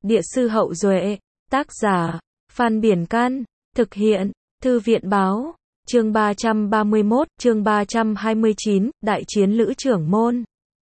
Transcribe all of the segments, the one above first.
Địa sư Hậu Duệ, tác giả, Phan Biển Can, thực hiện, Thư viện Báo, chương 331, chương 329, Đại chiến Lữ Trưởng Môn.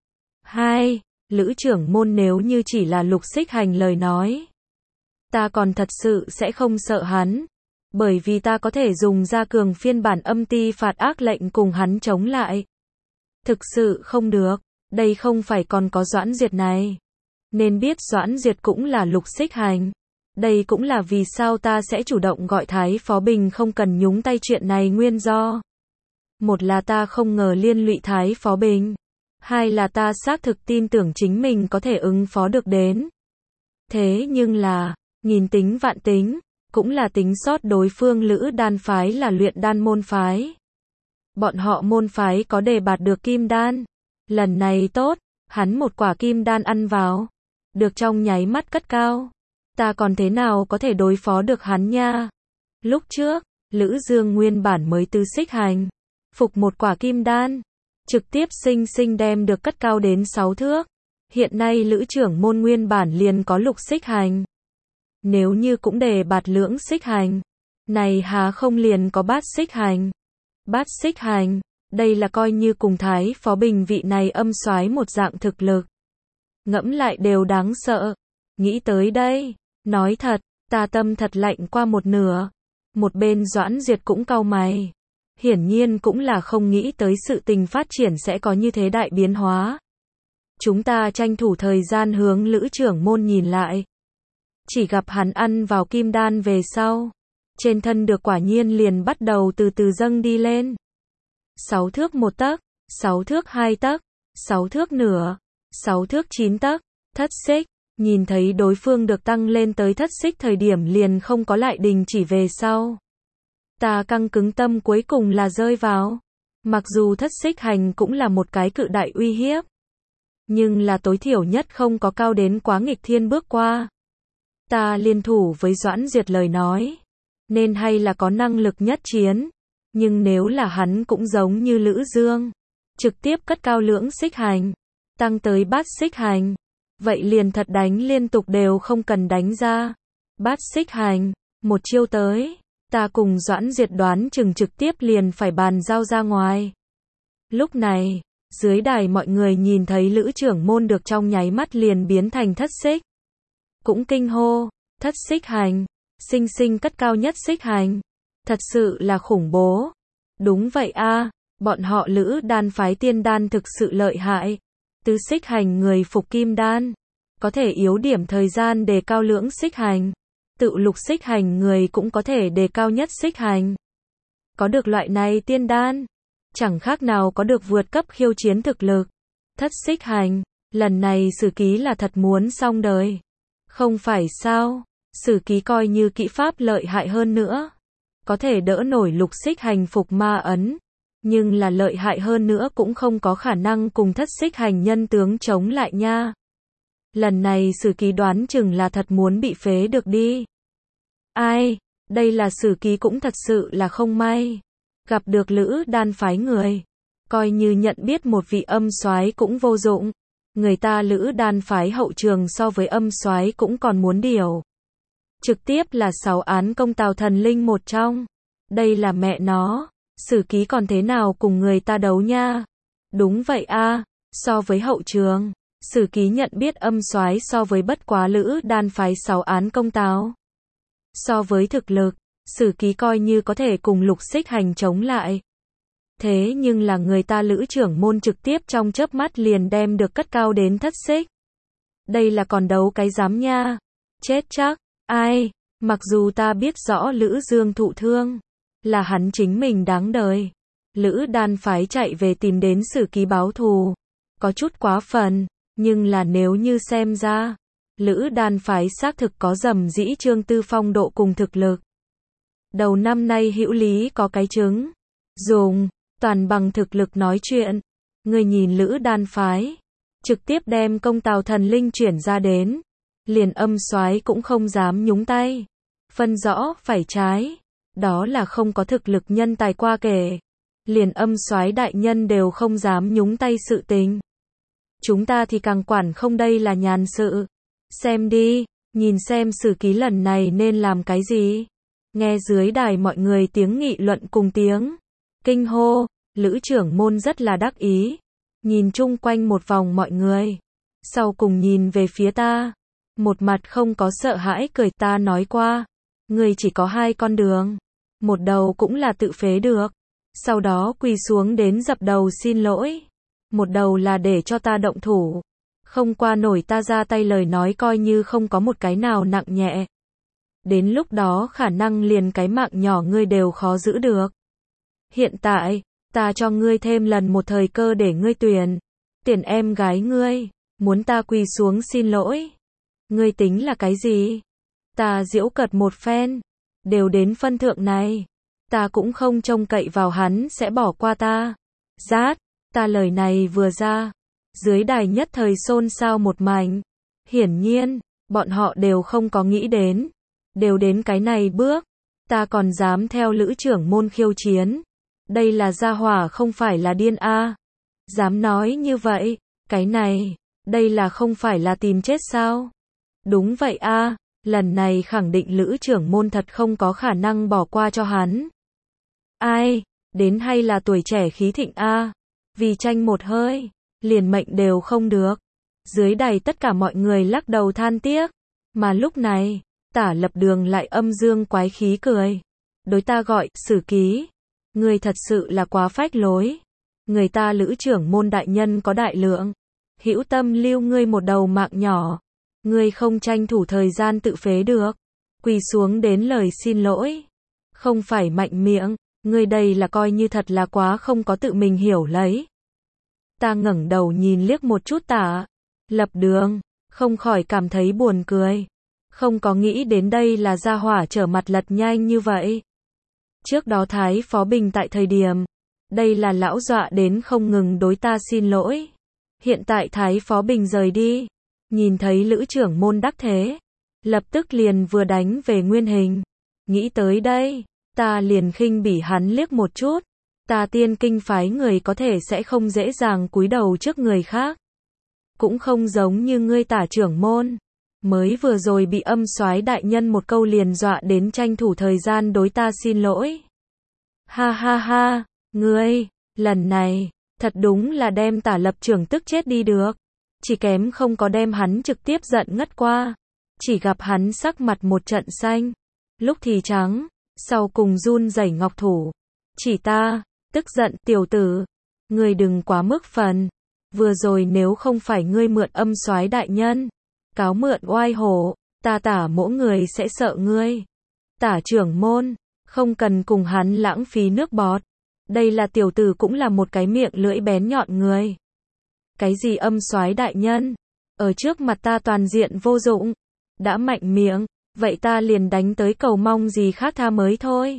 2. Lữ Trưởng Môn nếu như chỉ là Lục Xích Hành lời nói, ta còn thật sự sẽ không sợ hắn, bởi vì ta có thể dùng ra cường phiên bản âm ti phạt ác lệnh cùng hắn chống lại. Thực sự không được, đây không phải còn có Doãn Diệt này. Nên biết Doãn Diệt cũng là Lục Xích Hành. Đây cũng là vì sao ta sẽ chủ động gọi Thái Phó Bình không cần nhúng tay chuyện này nguyên do. Một là ta không ngờ liên lụy Thái Phó Bình. Hai là ta xác thực tin tưởng chính mình có thể ứng phó được đến. Thế nhưng là, nghìn tính vạn tính, cũng là tính sót đối phương Lữ Đan phái là luyện đan môn phái. Bọn họ môn phái có đề bạt được kim đan. Lần này tốt, hắn một quả kim đan ăn vào, được trong nháy mắt cất cao. Ta còn thế nào có thể đối phó được hắn nha. Lúc trước, Lữ Dương nguyên bản mới tứ xích hành, phục một quả kim đan, trực tiếp sinh đem được cất cao đến 6 thước. Hiện nay Lữ Trưởng Môn nguyên bản liền có Lục Xích Hành. Nếu như cũng đề bạt Lưỡng Xích Hành, này há không liền có Bát Xích Hành. Bát Xích Hành, đây là coi như cùng Thái Phó Bình vị này âm soái một dạng thực lực. Ngẫm lại đều đáng sợ. Nghĩ tới đây, nói thật, ta tâm thật lạnh qua một nửa. Một bên Doãn Diệt cũng cau mày. Hiển nhiên cũng là không nghĩ tới sự tình phát triển sẽ có như thế đại biến hóa. Chúng ta tranh thủ thời gian hướng Lữ Trưởng Môn nhìn lại. Chỉ gặp hắn ăn vào kim đan về sau, trên thân được quả nhiên liền bắt đầu từ từ dâng đi lên. 6 thước 1 tấc, 6 thước 2 tấc, 6 thước nửa, 6 thước 9 tấc, thất xích. Nhìn thấy đối phương được tăng lên tới thất xích thời điểm liền không có lại đình chỉ về sau. Ta căng cứng tâm cuối cùng là rơi vào. Mặc dù thất xích hành cũng là một cái cự đại uy hiếp, nhưng là tối thiểu nhất không có cao đến quá nghịch thiên bước qua. Ta liên thủ với Doãn Diệt lời nói, nên hay là có năng lực nhất chiến. Nhưng nếu là hắn cũng giống như Lữ Dương, trực tiếp cất cao Lưỡng Xích Hành, tăng tới Bát Xích Hành, vậy liền thật đánh liên tục đều không cần đánh ra. Bát Xích Hành, một chiêu tới, ta cùng Doãn Diệt đoán chừng trực tiếp liền phải bàn giao ra ngoài. Lúc này, dưới đài mọi người nhìn thấy Lữ Trưởng Môn được trong nháy mắt liền biến thành thất xích. Cũng kinh hô, thất xích hành, sinh cất cao nhất xích hành. Thật sự là khủng bố. Đúng vậy a, bọn họ Lữ Đan phái tiên đan thực sự lợi hại. Tứ xích hành người phục kim đan, có thể yếu điểm thời gian đề cao Lưỡng Xích Hành. Tự Lục Xích Hành người cũng có thể đề cao nhất xích hành. Có được loại này tiên đan, chẳng khác nào có được vượt cấp khiêu chiến thực lực. Thất xích hành, lần này Sử Ký là thật muốn xong đời. Không phải sao, Sử Ký coi như kỹ pháp lợi hại hơn nữa, có thể đỡ nổi Lục Xích Hành phục ma ấn. Nhưng là lợi hại hơn nữa cũng không có khả năng cùng thất xích hành nhân tướng chống lại nha. Lần này Sử Ký đoán chừng là thật muốn bị phế được đi. Ai, đây là Sử Ký cũng thật sự là không may. Gặp được Lữ Đan phái người, coi như nhận biết một vị âm soái cũng vô dụng. Người ta Lữ Đan phái hậu trường so với âm soái cũng còn muốn điều. Trực tiếp là 6 án công Tào Thần Linh một trong. Đây là mẹ nó, Sử Ký còn thế nào cùng người ta đấu nha. Đúng vậy a, so với hậu trường, Sử Ký nhận biết âm soái so với bất quá Lữ Đan phái 6 án công Tào. So với thực lực, Sử Ký coi như có thể cùng Lục Xích Hành chống lại. Thế nhưng là người ta Lữ Trưởng Môn trực tiếp trong chớp mắt liền đem được cất cao đến thất xích. Đây là còn đấu cái dám nha. Chết chắc. Ai, mặc dù ta biết rõ Lữ Dương thụ thương, là hắn chính mình đáng đời. Lữ Đan phái chạy về tìm đến Sử Ký báo thù, có chút quá phần, nhưng là nếu như xem ra, Lữ Đan phái xác thực có dầm dĩ Trương Tư phong độ cùng thực lực. Đầu năm nay hữu lý có cái chứng, dùng, toàn bằng thực lực nói chuyện. Người nhìn Lữ Đan phái, trực tiếp đem công Tào Thần Linh chuyển ra đến, liền âm soái cũng không dám nhúng tay. Phân rõ phải trái, đó là không có thực lực nhân tài qua kể. Liền âm soái đại nhân đều không dám nhúng tay sự tình. Chúng ta thì càng quản không, đây là nhàn sự. Xem đi, nhìn xem sử ký lần này nên làm cái gì. Nghe dưới đài mọi người tiếng nghị luận cùng tiếng kinh hô, Lữ trưởng môn rất là đắc ý, nhìn chung quanh một vòng mọi người, sau cùng nhìn về phía ta, một mặt không có sợ hãi cười. Ta nói qua, người chỉ có hai con đường, một đầu cũng là tự phế được, sau đó quỳ xuống đến dập đầu xin lỗi, một đầu là để cho ta động thủ, không qua nổi ta ra tay lời nói coi như không có một cái nào nặng nhẹ. Đến lúc đó khả năng liền cái mạng nhỏ ngươi đều khó giữ được. Hiện tại, ta cho ngươi thêm lần một thời cơ để ngươi tuyển em gái ngươi, muốn ta quỳ xuống xin lỗi. Ngươi tính là cái gì? Ta giễu cợt một phen, đều đến phân thượng này, ta cũng không trông cậy vào hắn sẽ bỏ qua ta. Rát, ta lời này vừa ra, dưới đài nhất thời xôn xao một mảnh. Hiển nhiên, bọn họ đều không có nghĩ đến, đều đến cái này bước, ta còn dám theo Lữ trưởng môn khiêu chiến. Đây là gia hỏa không phải là điên a? Dám nói như vậy, cái này, đây là không phải là tìm chết sao? Đúng vậy a, lần này khẳng định Lữ trưởng môn thật không có khả năng bỏ qua cho hắn. Ai, đến hay là tuổi trẻ khí thịnh a, vì tranh một hơi, liền mệnh đều không được. Dưới đài tất cả mọi người lắc đầu than tiếc, mà lúc này, Tả Lập Đường lại âm dương quái khí cười. Đối ta gọi, Sử Ký, ngươi thật sự là quá phách lối. Người ta Lữ trưởng môn đại nhân có đại lượng, hữu tâm lưu ngươi một đầu mạng nhỏ. Ngươi không tranh thủ thời gian tự phế được, quỳ xuống đến lời xin lỗi. Không phải mạnh miệng, ngươi đây là coi như thật là quá không có tự mình hiểu lấy. Ta ngẩng đầu nhìn liếc một chút Tả Lập Đường, không khỏi cảm thấy buồn cười. Không có nghĩ đến đây là gia hỏa trở mặt lật nhanh như vậy. Trước đó Thái Phó Bình tại thời điểm, đây là lão dọa đến không ngừng đối ta xin lỗi. Hiện tại Thái Phó Bình rời đi, nhìn thấy Lữ trưởng môn đắc thế, lập tức liền vừa đánh về nguyên hình. Nghĩ tới đây, ta liền khinh bỉ hắn liếc một chút. Ta Tiên Kinh phái người có thể sẽ không dễ dàng cúi đầu trước người khác. Cũng không giống như ngươi Tả trưởng môn, mới vừa rồi bị Âm Soái đại nhân một câu liền dọa đến tranh thủ thời gian đối ta xin lỗi. Ha ha ha, ngươi, lần này, thật đúng là đem Tả Lập trưởng tức chết đi được. Chỉ kém không có đem hắn trực tiếp giận ngất qua. Chỉ gặp hắn sắc mặt một trận xanh, lúc thì trắng, sau cùng run rẩy ngọc thủ. Chỉ ta, tức giận tiểu tử, ngươi đừng quá mức phần. Vừa rồi nếu không phải ngươi mượn Âm Soái đại nhân cáo mượn oai hổ, ta Tả mỗ người sẽ sợ ngươi. Tả trưởng môn, không cần cùng hắn lãng phí nước bọt. Đây là tiểu tử cũng là một cái miệng lưỡi bén nhọn người. Cái gì Âm Soái đại nhân? Ở trước mặt ta toàn diện vô dụng. Đã mạnh miệng, vậy ta liền đánh tới cầu mong gì khác tha mới thôi.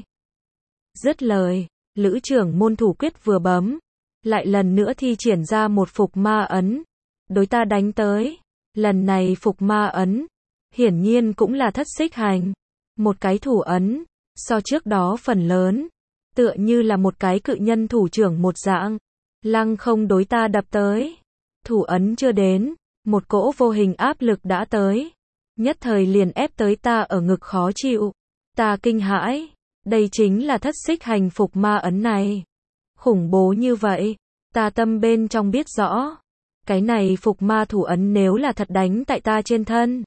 Dứt lời, Lữ trưởng môn thủ quyết vừa bấm, lại lần nữa thi triển ra một phục ma ấn, đối ta đánh tới. Lần này phục ma ấn, hiển nhiên cũng là thất xích hành. Một cái thủ ấn, so trước đó phần lớn, tựa như là một cái cự nhân thủ trưởng một dạng, lăng không đối ta đập tới. Thủ ấn chưa đến, một cỗ vô hình áp lực đã tới, nhất thời liền ép tới ta ở ngực khó chịu. Ta kinh hãi, đây chính là thất xích hành phục ma ấn này. Khủng bố như vậy, ta tâm bên trong biết rõ. Cái này phục ma thủ ấn nếu là thật đánh tại ta trên thân,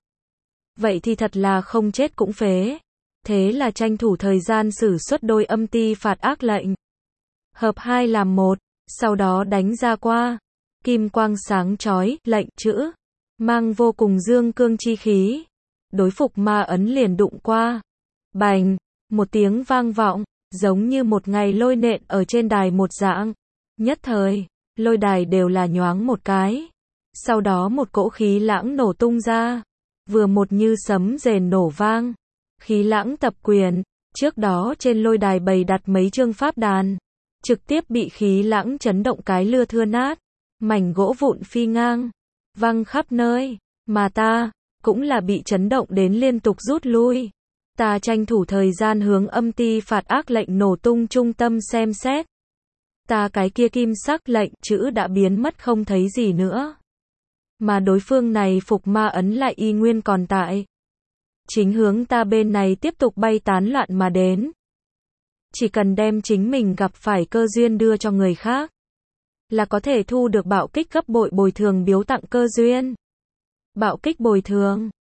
vậy thì thật là không chết cũng phế. Thế là tranh thủ thời gian sử xuất đôi âm ti phạt ác lệnh. Hợp hai làm một, sau đó đánh ra qua. Kim quang sáng chói, lệnh chữ, mang vô cùng dương cương chi khí. Đối phục ma ấn liền đụng qua. Bành, một tiếng vang vọng, giống như một ngày lôi nện ở trên đài một dạng. Nhất thời, lôi đài đều là nhoáng một cái. Sau đó một cỗ khí lãng nổ tung ra. Vừa một như sấm rền nổ vang. Khí lãng tập quyền, trước đó trên lôi đài bày đặt mấy chương pháp đàn. Trực tiếp bị khí lãng chấn động cái lưa thưa nát. Mảnh gỗ vụn phi ngang, văng khắp nơi. Mà ta, cũng là bị chấn động đến liên tục rút lui. Ta tranh thủ thời gian hướng âm ti phạt ác lệnh nổ tung trung tâm xem xét. Ta cái kia kim sắc lệnh chữ đã biến mất không thấy gì nữa. Mà đối phương này phục ma ấn lại y nguyên còn tại. chính hướng ta bên này tiếp tục bay tán loạn mà đến. Chỉ cần đem chính mình gặp phải cơ duyên đưa cho người khác, là có thể thu được bạo kích gấp bội bồi thường biếu tặng cơ duyên. Bạo kích bồi thường.